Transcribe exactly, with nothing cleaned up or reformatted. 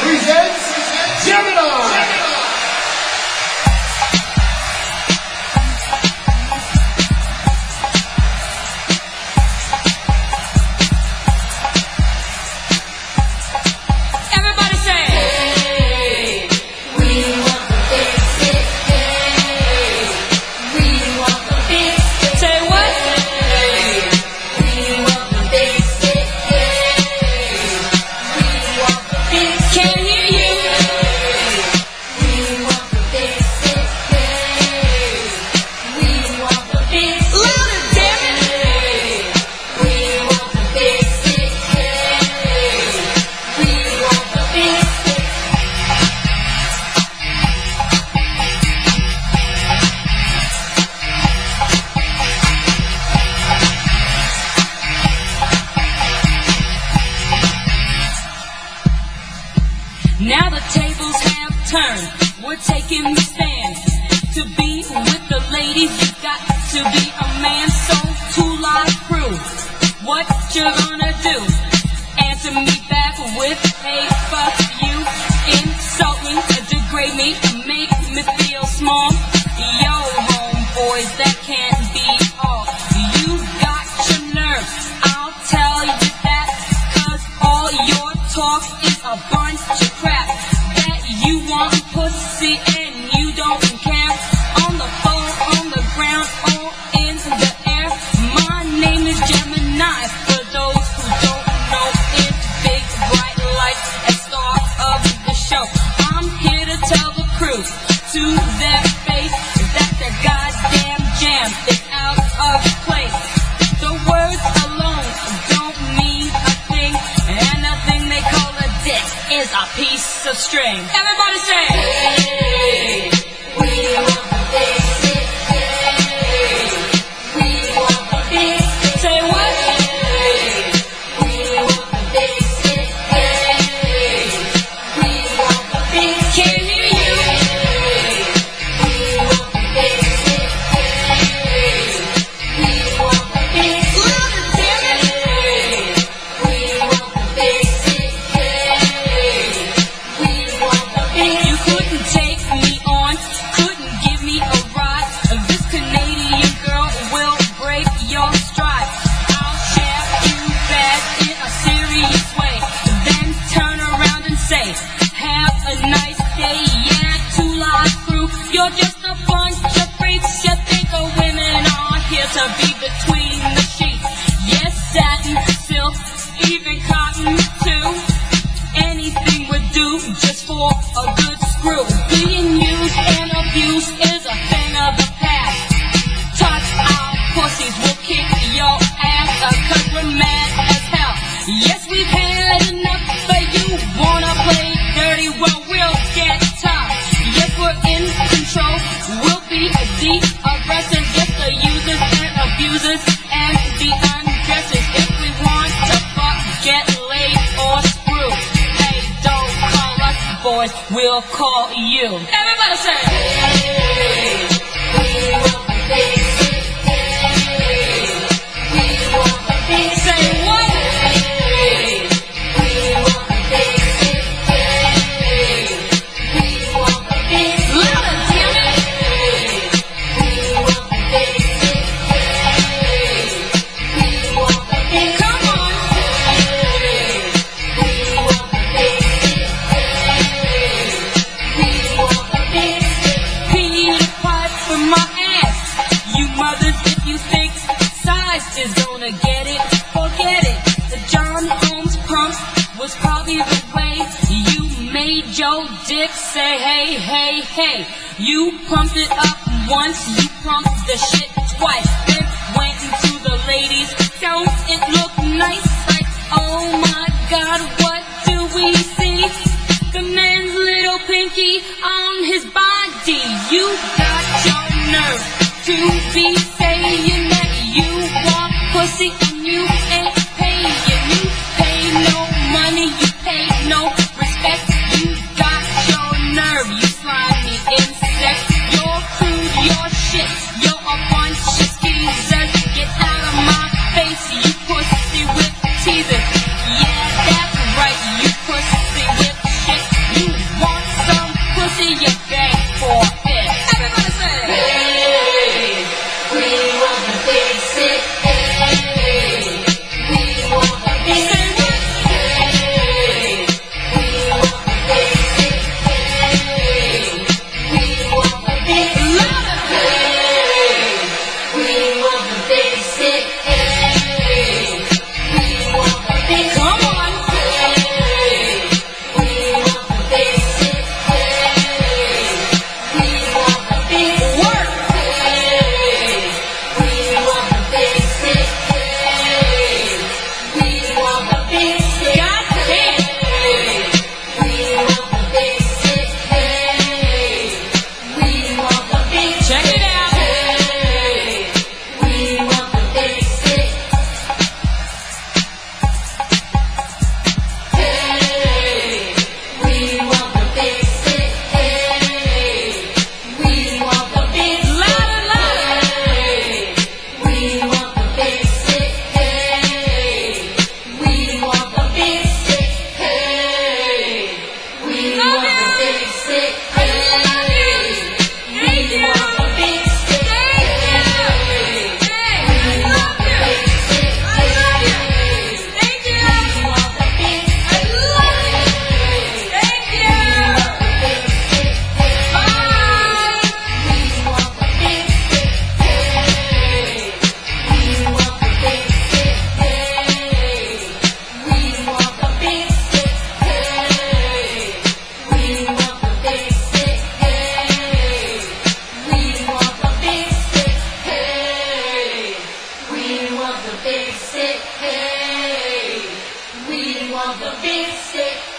presents Gemini. Now the tables have turned, we're taking the stand. To be with the ladies, you got to be a man. So to live crew, what you gonna do? Answer me back with, hey, fuck you. Insult me, degrade me, make me feel small. Yo, homeboys, that can't be all. You got your nerve, I'll tell you that. Cause all your talk is a bunch of crap. That you want pussy and you don't care. On the floor, on the ground, or in the air. My name is Gemini. For those who don't know, it's big, bright light and star of the show. I'm here to tell the crew to their face that their goddamn jam is out of place. The words alone don't mean a thing, and the thing they call a dick is a piece of string. Everybody say, hey, we want the big stick, hey, we want the big stick. Say what? Hey, we want the big stick, hey, we want the big stick. Can't hear you. Hey, we want the big stick, hey, we want the big stick. Louder, damn it. Hey, we want the big stick, hey, we want the big stick. You couldn't take me on, couldn't give me a ride. This Canadian girl will break your stride. I'll share you bad in a serious way, then turn around and say, have a nice day. Yeah, two live crew, you're just a bunch of freaks. You think of women are here to be between the sheets. Yes, satin, silk, even cotton too. Anything would do just for a good screw. Being used and abused is a thing of the past. Touch our pussies, we'll kick your ass, uh, cause we're mad as hell. Yes, we've had enough, but you wanna play dirty, well, we'll get tough. Yes, we're in control, we'll be the aggressors. Yes, the users and abusers and the undressers. If we want to fuck, get laid or screw, hey, don't call us boys, we'll call you. Everybody say, hey, we want the big stick, hey, we want the big stick. Say what? Hey, we want the big stick, hey, we want the big stick. Louder, damn it. Hey, we want the big stick, hey, we want the big stick. Come on. Hey, we want the big stick, hey, we want the big stick. Peanut pipe for my ass. You mothers, if you think size is gonna get it, forget it. The John Holmes pump was probably the way you made your dick say hey, hey, hey. You pumped it up once, you pumped the shit twice, then went into the ladies. Don't it look nice? Like, oh my God, what do we see? The man's little pinky on his body. You got your nerve to be saying that you want pussy and you ain't paying. You pay no money, you pay no respect. You got your nerve, you slimy insect. You're crude, you're shit, you're a bunch of skeezers. Get out of my face, you pussy with teasers. Yeah, that's right, you pussy with shit. of the beat stick.